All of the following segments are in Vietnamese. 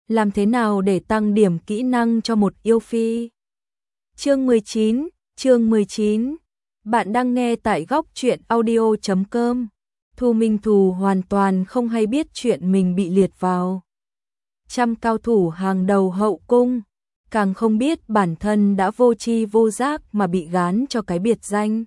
Làm thế nào để tăng điểm kỹ năng cho một yêu phi? Chương 19. Bạn đang nghe tại góc truyện audio.com. Thu Minh Thù hoàn toàn không hay biết chuyện mình bị liệt vào trăm cao thủ hàng đầu hậu cung, càng không biết bản thân đã vô tri vô giác mà bị gán cho cái biệt danh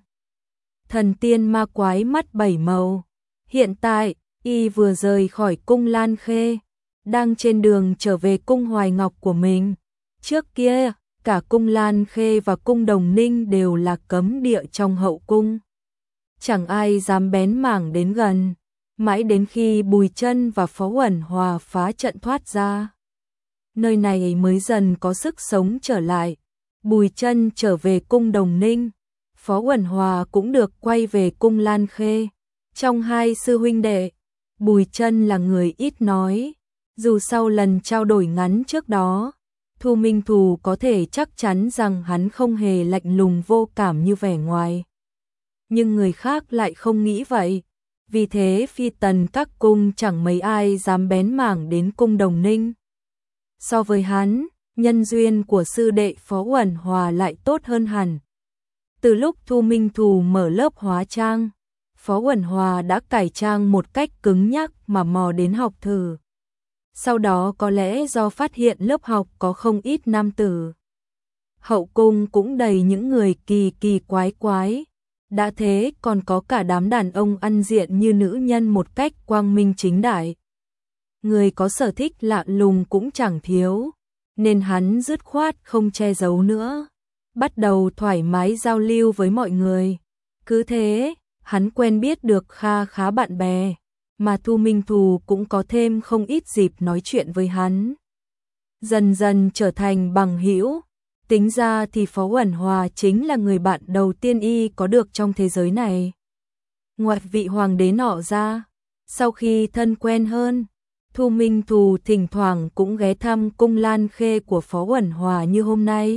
thần tiên ma quái mắt bảy màu. Hiện tại, y vừa rời khỏi cung Lan Khê, đang trên đường trở về cung Hoài Ngọc của mình. Trước kia, cả cung Lan Khê và cung Đồng Ninh đều là cấm địa trong hậu cung. Chẳng ai dám bén mảng đến gần, mãi đến khi Bùi Chân và Phó Uẩn Hòa phá trận thoát ra. Nơi này mới dần có sức sống trở lại. Bùi Chân trở về cung Đồng Ninh, Phó Uẩn Hòa cũng được quay về cung Lan Khê. Trong hai sư huynh đệ, Bùi Chân là người ít nói, dù sau lần trao đổi ngắn trước đó, Thu Minh Thù có thể chắc chắn rằng hắn không hề lạnh lùng vô cảm như vẻ ngoài. Nhưng người khác lại không nghĩ vậy, vì thế phi tần các cung chẳng mấy ai dám bén mảng đến cung Đồng Ninh. So với hắn, nhân duyên của sư đệ Phó Uẩn Hòa lại tốt hơn hẳn. Từ lúc Thu Minh Thù mở lớp hóa trang, Phó Uẩn Hòa đã cải trang một cách cứng nhắc mà mò đến học thử. Sau đó có lẽ do phát hiện lớp học có không ít nam tử, hậu cung cũng đầy những người kỳ kỳ quái quái, đã thế còn có cả đám đàn ông ăn diện như nữ nhân một cách quang minh chính đại. Người có sở thích lạ lùng cũng chẳng thiếu, nên hắn dứt khoát không che giấu nữa, bắt đầu thoải mái giao lưu với mọi người. Cứ thế, hắn quen biết được kha khá bạn bè, mà Thu Minh Thù cũng có thêm không ít dịp nói chuyện với hắn. Dần dần trở thành bằng hữu, tính ra thì Phó Uẩn Hòa chính là người bạn đầu tiên y có được trong thế giới này. Ngoại vị hoàng đế nọ ra, sau khi thân quen hơn, Thu Minh Thù thỉnh thoảng cũng ghé thăm cung Lan Khê của Phó Uẩn Hòa như hôm nay.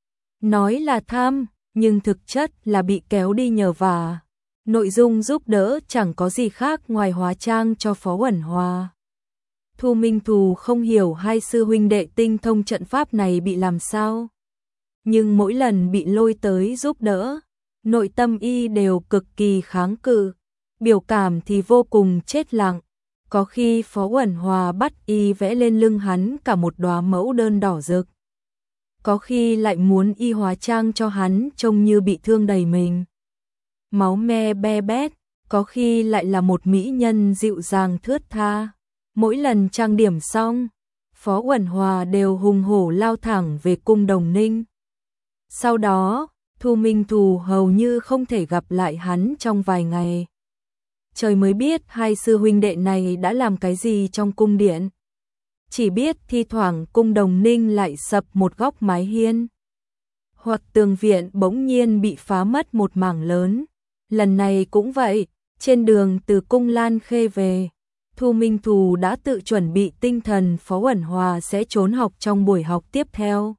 Nói là thăm, nhưng thực chất là bị kéo đi nhờ vả. Nội dung giúp đỡ chẳng có gì khác ngoài hóa trang cho Phó Uẩn Hòa. Thu Minh Thù không hiểu hai sư huynh đệ tinh thông trận pháp này bị làm sao, nhưng mỗi lần bị lôi tới giúp đỡ, nội tâm y đều cực kỳ kháng cự, biểu cảm thì vô cùng chết lặng. Có khi Phó Uẩn Hòa bắt y vẽ lên lưng hắn cả một đóa mẫu đơn đỏ rực, có khi lại muốn y hóa trang cho hắn trông như bị thương đầy mình, máu me be bét, có khi lại là một mỹ nhân dịu dàng thướt tha. Mỗi lần trang điểm xong, Phó Uẩn Hòa đều hùng hổ lao thẳng về cung Đồng Ninh. Sau đó, Thu Minh Thù hầu như không thể gặp lại hắn trong vài ngày. Trời mới biết hai sư huynh đệ này đã làm cái gì trong cung điện. Chỉ biết thi thoảng cung Đồng Ninh lại sập một góc mái hiên, hoặc tường viện bỗng nhiên bị phá mất một mảng lớn. Lần này cũng vậy, trên đường từ cung Lan Khê về, Thu Minh Thù đã tự chuẩn bị tinh thần Phó Uẩn Hòa sẽ trốn học trong buổi học tiếp theo.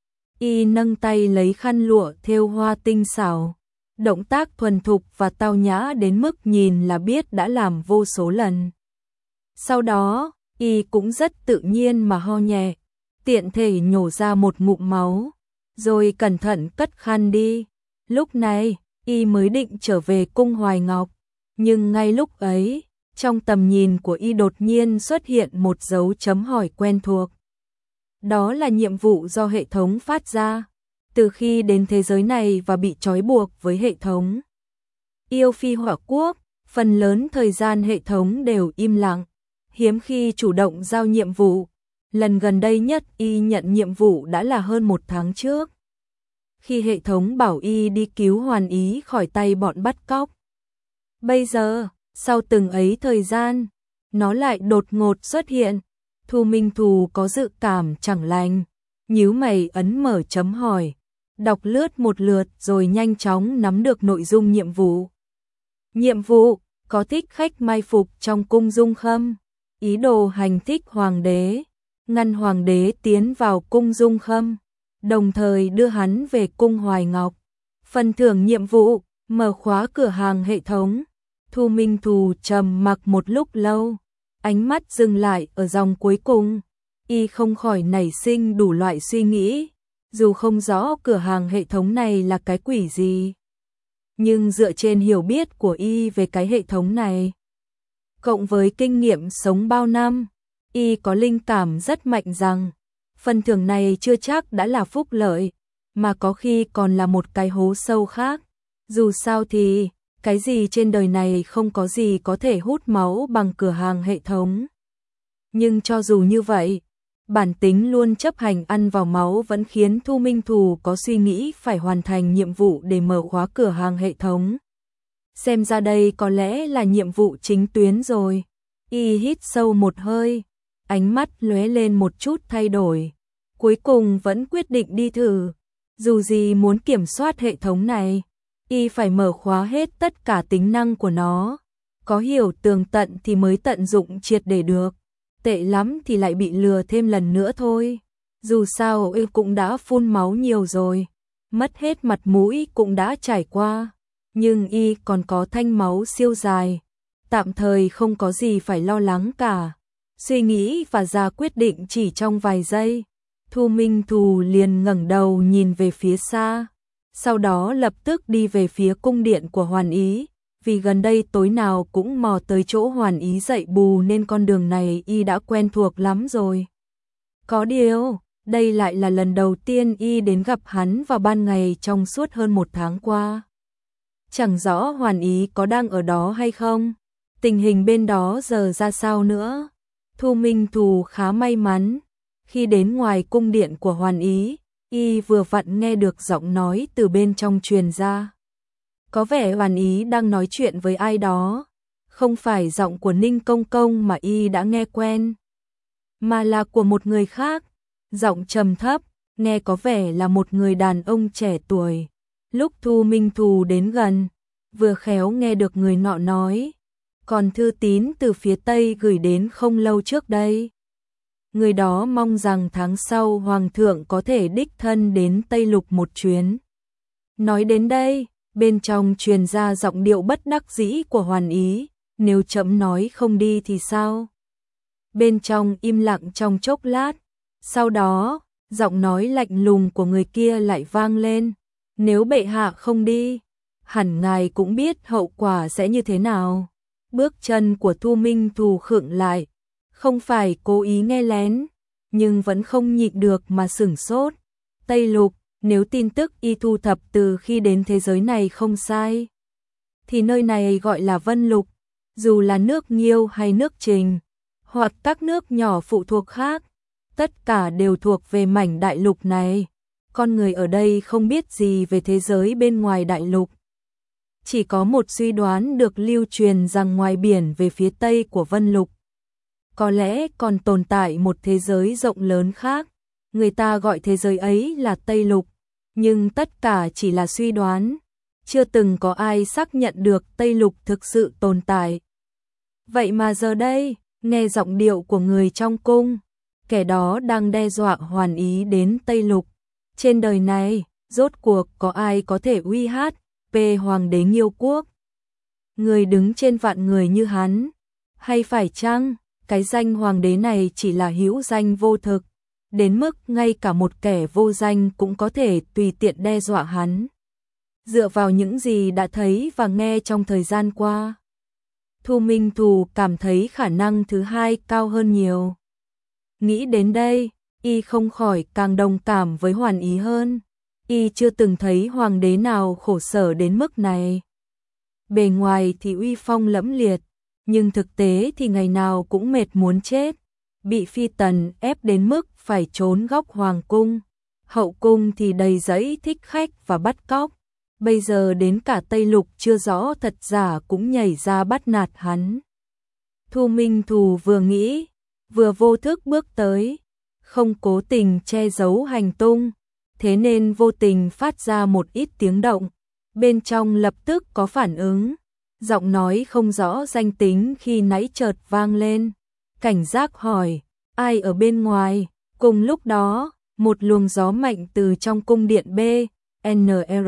Y nâng tay lấy khăn lụa thêu hoa tinh xảo, động tác thuần thục và tao nhã đến mức nhìn là biết đã làm vô số lần. Sau đó, y cũng rất tự nhiên mà ho nhẹ, tiện thể nhổ ra một ngụm máu, rồi cẩn thận cất khăn đi. Lúc này, y mới định trở về cung Hoài Ngọc, nhưng ngay lúc ấy, trong tầm nhìn của y đột nhiên xuất hiện một dấu chấm hỏi quen thuộc. Đó là nhiệm vụ do hệ thống phát ra, từ khi đến thế giới này và bị trói buộc với hệ thống. Yêu phi Hỏa Quốc, phần lớn thời gian hệ thống đều im lặng, hiếm khi chủ động giao nhiệm vụ. Lần gần đây nhất y nhận nhiệm vụ đã là hơn một tháng trước, khi hệ thống bảo y đi cứu Hoàn Ý khỏi tay bọn bắt cóc. Bây giờ, sau từng ấy thời gian, nó lại đột ngột xuất hiện. Thu Minh Thù có dự cảm chẳng lành, nhíu mày ấn mở chấm hỏi, đọc lướt một lượt rồi nhanh chóng nắm được nội dung nhiệm vụ. Nhiệm vụ, có thích khách mai phục trong cung Dung Khâm, ý đồ hành thích hoàng đế, ngăn hoàng đế tiến vào cung Dung Khâm, đồng thời đưa hắn về cung Hoài Ngọc. Phần thưởng nhiệm vụ, mở khóa cửa hàng hệ thống. Thu Minh Thù trầm mặc một lúc lâu, ánh mắt dừng lại ở dòng cuối cùng. y không khỏi nảy sinh đủ loại suy nghĩ, dù không rõ cửa hàng hệ thống này là cái quỷ gì. Nhưng dựa trên hiểu biết của y về cái hệ thống này, cộng với kinh nghiệm sống bao năm, y có linh cảm rất mạnh rằng phần thưởng này chưa chắc đã là phúc lợi, mà có khi còn là một cái hố sâu khác. Dù sao thì, cái gì trên đời này không có gì có thể hút máu bằng cửa hàng hệ thống. Nhưng cho dù như vậy, bản tính luôn chấp hành ăn vào máu vẫn khiến Thu Minh Thù có suy nghĩ phải hoàn thành nhiệm vụ để mở khóa cửa hàng hệ thống. Xem ra đây có lẽ là nhiệm vụ chính tuyến rồi. Y hít sâu một hơi, ánh mắt lóe lên một chút thay đổi. Cuối cùng vẫn quyết định đi thử. Dù gì muốn kiểm soát hệ thống này, y phải mở khóa hết tất cả tính năng của nó. Có hiểu tường tận thì mới tận dụng triệt để được. Tệ lắm thì lại bị lừa thêm lần nữa thôi. Dù sao y cũng đã phun máu nhiều rồi, mất hết mặt mũi cũng đã trải qua. Nhưng y còn có thanh máu siêu dài, tạm thời không có gì phải lo lắng cả. Suy nghĩ và ra quyết định chỉ trong vài giây, Thu Minh Thù liền ngẩng đầu nhìn về phía xa, sau đó lập tức đi về phía cung điện của Hoàn Ý, vì gần đây tối nào cũng mò tới chỗ Hoàn Ý dạy bù nên con đường này y đã quen thuộc lắm rồi. Có điều, đây lại là lần đầu tiên y đến gặp hắn vào ban ngày trong suốt hơn một tháng qua. Chẳng rõ Hoàn Ý có đang ở đó hay không, tình hình bên đó giờ ra sao nữa. Thu Minh Thù khá may mắn, khi đến ngoài cung điện của Hoàn Ý, y vừa vặn nghe được giọng nói từ bên trong truyền ra. Có vẻ Hoàn Ý đang nói chuyện với ai đó, không phải giọng của Ninh Công Công mà y đã nghe quen, mà là của một người khác, giọng trầm thấp, nghe có vẻ là một người đàn ông trẻ tuổi. Lúc Thu Minh Thù đến gần, vừa khéo nghe được người nọ nói, còn thư tín từ phía Tây gửi đến không lâu trước đây. Người đó mong rằng tháng sau Hoàng thượng có thể đích thân đến Tây Lục một chuyến. Nói đến đây, bên trong truyền ra giọng điệu bất đắc dĩ của Hoàn Ý, nếu chậm nói không đi thì sao? Bên trong im lặng trong chốc lát, sau đó, giọng nói lạnh lùng của người kia lại vang lên, nếu bệ hạ không đi, hẳn ngài cũng biết hậu quả sẽ như thế nào. Bước chân của Thu Minh Thù khựng lại, không phải cố ý nghe lén, nhưng vẫn không nhịn được mà sửng sốt. Tây Lục, nếu tin tức y thu thập từ khi đến thế giới này không sai, thì nơi này gọi là Vân Lục, dù là nước Nhiêu hay nước Trình, hoặc các nước nhỏ phụ thuộc khác, tất cả đều thuộc về mảnh đại lục này. Con người ở đây không biết gì về thế giới bên ngoài đại lục. Chỉ có một suy đoán được lưu truyền rằng ngoài biển về phía tây của Vân Lục, có lẽ còn tồn tại một thế giới rộng lớn khác. Người ta gọi thế giới ấy là Tây Lục, nhưng tất cả chỉ là suy đoán. Chưa từng có ai xác nhận được Tây Lục thực sự tồn tại. Vậy mà giờ đây, nghe giọng điệu của người trong cung, kẻ đó đang đe dọa Hoàn Ý đến Tây Lục. Trên đời này, rốt cuộc có ai có thể uy hát về Hoàng đế Nhiêu Quốc? Người đứng trên vạn người như hắn, hay phải chăng cái danh Hoàng đế này chỉ là hữu danh vô thực, đến mức ngay cả một kẻ vô danh cũng có thể tùy tiện đe dọa hắn? Dựa vào những gì đã thấy và nghe trong thời gian qua, Thu Minh Thù cảm thấy khả năng thứ hai cao hơn nhiều. Nghĩ đến đây, y không khỏi càng đồng cảm với Hoàn Ý hơn. Y chưa từng thấy hoàng đế nào khổ sở đến mức này. Bề ngoài thì uy phong lẫm liệt, nhưng thực tế thì ngày nào cũng mệt muốn chết, bị phi tần ép đến mức phải trốn góc hoàng cung. Hậu cung thì đầy rẫy thích khách và bắt cóc. Bây giờ đến cả Tây Lục chưa rõ thật giả cũng nhảy ra bắt nạt hắn. Thu Minh Thù vừa nghĩ, vừa vô thức bước tới, không cố tình che giấu hành tung, thế nên vô tình phát ra một ít tiếng động. Bên trong lập tức có phản ứng, giọng nói không rõ danh tính khi nãy chợt vang lên. Cảnh giác hỏi, ai ở bên ngoài? Cùng lúc đó, một luồng gió mạnh từ trong cung điện B.N.R.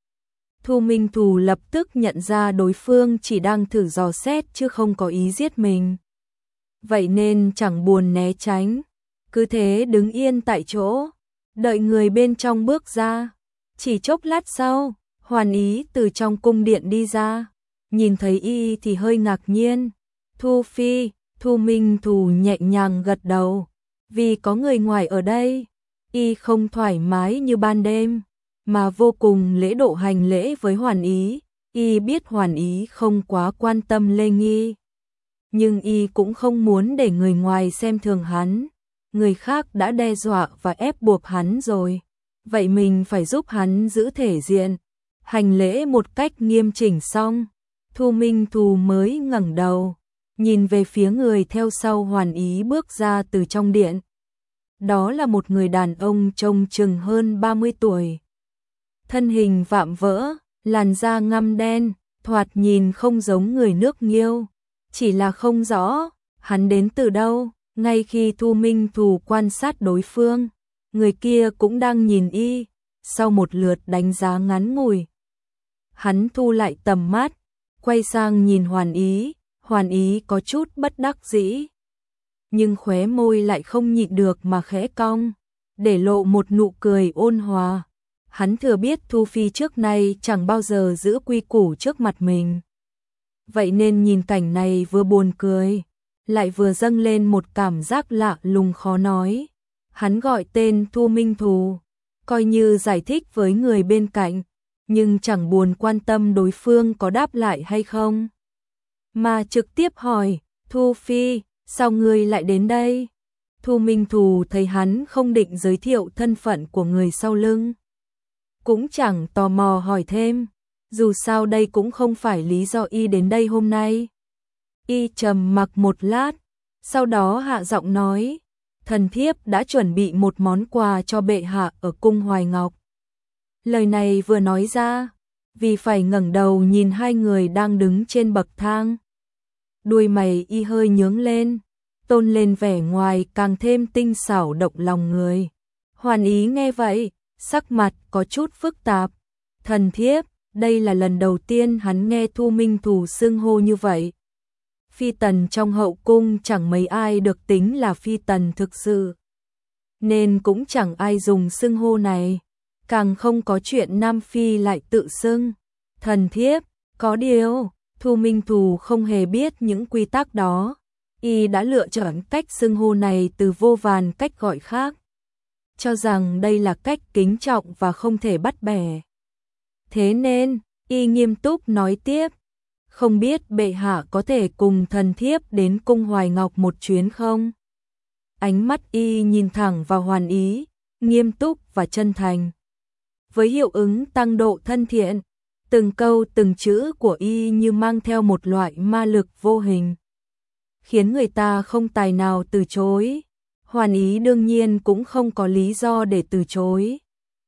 Thu Minh Thù lập tức nhận ra đối phương chỉ đang thử dò xét chứ không có ý giết mình. Vậy nên chẳng buồn né tránh, cứ thế đứng yên tại chỗ, đợi người bên trong bước ra. Chỉ chốc lát sau, Hoàn Ý từ trong cung điện đi ra, nhìn thấy y thì hơi ngạc nhiên. Thu Phi, Thu Minh Thù nhẹ nhàng gật đầu, vì có người ngoài ở đây, y không thoải mái như ban đêm, mà vô cùng lễ độ hành lễ với Hoàn Ý. Y biết Hoàn Ý không quá quan tâm Lê Nghi, nhưng y cũng không muốn để người ngoài xem thường hắn. Người khác đã đe dọa và ép buộc hắn rồi, vậy mình phải giúp hắn giữ thể diện. Hành lễ một cách nghiêm chỉnh xong, Thu Minh Thù mới ngẩng đầu, nhìn về phía người theo sau Hoàn Ý bước ra từ trong điện. Đó là một người đàn ông trông chừng hơn 30 tuổi. Thân hình vạm vỡ, làn da ngăm đen, thoạt nhìn không giống người nước Nghiêu. Chỉ là không rõ, hắn đến từ đâu. Ngay khi Thu Minh Thù quan sát đối phương, người kia cũng đang nhìn y. Sau một lượt đánh giá ngắn ngủi, hắn thu lại tầm mắt, quay sang nhìn Hoàn Ý. Hoàn Ý có chút bất đắc dĩ, nhưng khóe môi lại không nhịn được mà khẽ cong, để lộ một nụ cười ôn hòa. Hắn thừa biết Thu Phi trước nay chẳng bao giờ giữ quy củ trước mặt mình. Vậy nên nhìn cảnh này vừa buồn cười, lại vừa dâng lên một cảm giác lạ lùng khó nói. Hắn gọi tên Thu Minh Thù, coi như giải thích với người bên cạnh, nhưng chẳng buồn quan tâm đối phương có đáp lại hay không, mà trực tiếp hỏi, Thu Phi, sao ngươi lại đến đây? Thu Minh Thù thấy hắn không định giới thiệu thân phận của người sau lưng, cũng chẳng tò mò hỏi thêm, dù sao đây cũng không phải lý do y đến đây hôm nay. Y trầm mặc một lát, sau đó hạ giọng nói, thần thiếp đã chuẩn bị một món quà cho bệ hạ ở cung Hoài Ngọc. Lời này vừa nói ra, vì phải ngẩng đầu nhìn hai người đang đứng trên bậc thang. Đuôi mày y hơi nhướng lên, tôn lên vẻ ngoài càng thêm tinh xảo động lòng người. Hoàn Ý nghe vậy, sắc mặt có chút phức tạp. Thần thiếp, đây là lần đầu tiên hắn nghe Thu Minh Thù xưng hô như vậy. Phi tần trong hậu cung chẳng mấy ai được tính là phi tần thực sự, nên cũng chẳng ai dùng xưng hô này, càng không có chuyện nam phi lại tự xưng thần thiếp. Có điều, Thu Minh Thù không hề biết những quy tắc đó, y đã lựa chọn cách xưng hô này từ vô vàn cách gọi khác, cho rằng đây là cách kính trọng và không thể bắt bẻ. Thế nên, y nghiêm túc nói tiếp, không biết bệ hạ có thể cùng thần thiếp đến cung Hoài Ngọc một chuyến không? Ánh mắt y nhìn thẳng vào Hoàn Ý, nghiêm túc và chân thành. Với hiệu ứng tăng độ thân thiện, từng câu từng chữ của y như mang theo một loại ma lực vô hình, khiến người ta không tài nào từ chối. Hoàn Ý đương nhiên cũng không có lý do để từ chối.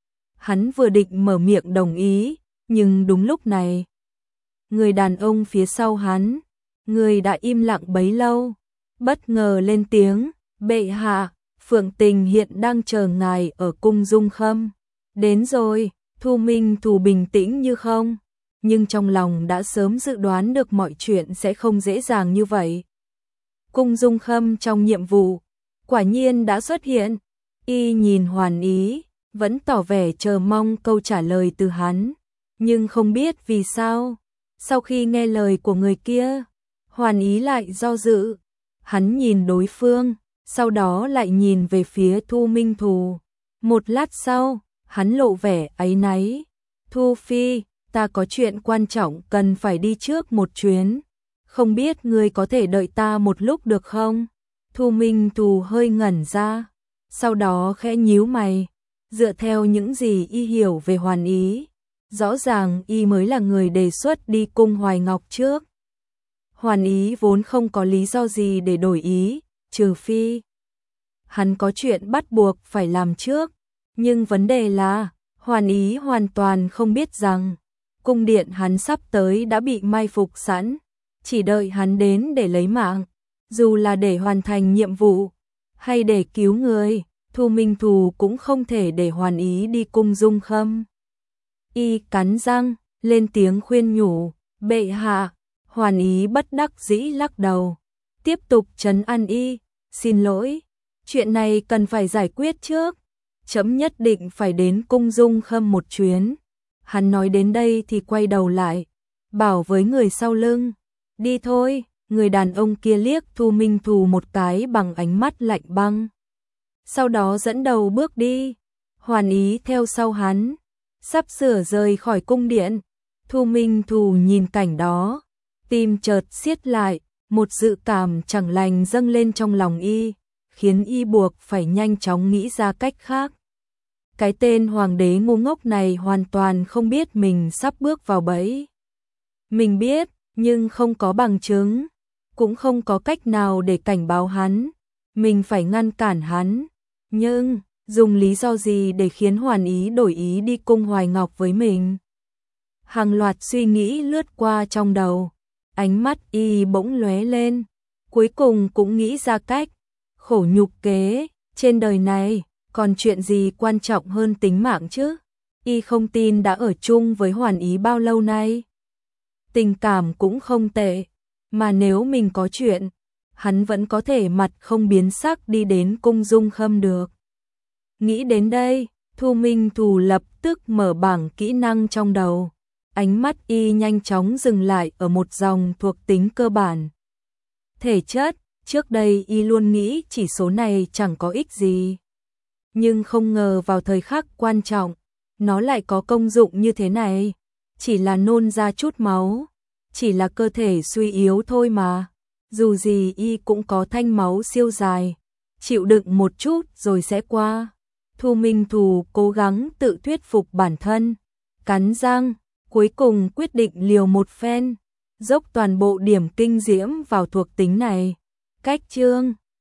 Hắn vừa định mở miệng đồng ý, nhưng đúng lúc này, người đàn ông phía sau hắn, người đã im lặng bấy lâu, bất ngờ lên tiếng, bệ hạ, Phượng Tình hiện đang chờ ngài ở cung Dung Khâm. Đến rồi. Thu Minh Thù bình tĩnh như không, nhưng trong lòng đã sớm dự đoán được mọi chuyện sẽ không dễ dàng như vậy. Cung Dung Khâm trong nhiệm vụ, quả nhiên đã xuất hiện. Y nhìn Hoàn Ý, vẫn tỏ vẻ chờ mong câu trả lời từ hắn, nhưng không biết vì sao, sau khi nghe lời của người kia, Hoàn Ý lại do dự. Hắn nhìn đối phương, sau đó lại nhìn về phía Thu Minh Thù. Một lát sau, hắn lộ vẻ áy náy. Thu Phi, ta có chuyện quan trọng cần phải đi trước một chuyến. Không biết ngươi có thể đợi ta một lúc được không? Thu Minh Thù hơi ngẩn ra, sau đó khẽ nhíu mày. Dựa theo những gì y hiểu về Hoàn Ý, rõ ràng y mới là người đề xuất đi cung Hoài Ngọc trước. Hoàn Ý vốn không có lý do gì để đổi ý, trừ phi hắn có chuyện bắt buộc phải làm trước. Nhưng vấn đề là, Hoàn Ý hoàn toàn không biết rằng, cung điện hắn sắp tới đã bị mai phục sẵn, chỉ đợi hắn đến để lấy mạng. Dù là để hoàn thành nhiệm vụ, hay để cứu người, Thu Minh Thù cũng không thể để Hoàn Ý đi cung Dung Khâm. Y cắn răng, lên tiếng khuyên nhủ, bệ hạ. Hoàn Ý bất đắc dĩ lắc đầu, tiếp tục trấn an y, xin lỗi, Chuyện này cần phải giải quyết trước. Chấm nhất định phải đến cung Dung Khâm một chuyến. Hắn nói đến đây thì quay đầu lại, bảo với người sau lưng, đi thôi. Người đàn ông kia liếc Thu Minh Thù một cái bằng ánh mắt lạnh băng. Sau đó dẫn đầu bước đi, Hoàn Ý theo sau hắn, sắp sửa rời khỏi cung điện. Thu Minh Thù nhìn cảnh đó, tim chợt siết lại, một dự cảm chẳng lành dâng lên trong lòng y, khiến y buộc phải nhanh chóng nghĩ ra cách khác. Cái tên hoàng đế ngu ngốc này hoàn toàn không biết mình sắp bước vào bẫy. Mình biết, nhưng không có bằng chứng, cũng không có cách nào để cảnh báo hắn. Mình phải ngăn cản hắn, nhưng dùng lý do gì để khiến Hoàn Ý đổi ý đi cung Hoài Ngọc với mình? Hàng loạt suy nghĩ lướt qua trong đầu, ánh mắt y bỗng lóe lên, cuối cùng cũng nghĩ ra cách. Khổ nhục kế, trên đời này còn chuyện gì quan trọng hơn tính mạng chứ? Y không tin đã ở chung với Hoàn Ý bao lâu nay. Tình cảm cũng không tệ, mà nếu mình có chuyện, hắn vẫn có thể mặt không biến sắc đi đến cung Dung Khâm được. Nghĩ đến đây, Thu Minh Thù lập tức mở bảng kỹ năng trong đầu. Ánh mắt y nhanh chóng dừng lại ở một dòng thuộc tính cơ bản. Thể chất, trước đây y luôn nghĩ chỉ số này chẳng có ích gì. Nhưng không ngờ vào thời khắc quan trọng, nó lại có công dụng như thế này. Chỉ là nôn ra chút máu, chỉ là cơ thể suy yếu thôi mà. Dù gì y cũng có thanh máu siêu dài, chịu đựng một chút rồi sẽ qua. Thu Minh Thù cố gắng tự thuyết phục bản thân, cắn răng, cuối cùng quyết định liều một phen, dốc toàn bộ điểm kinh diễm vào thuộc tính này. Cách chương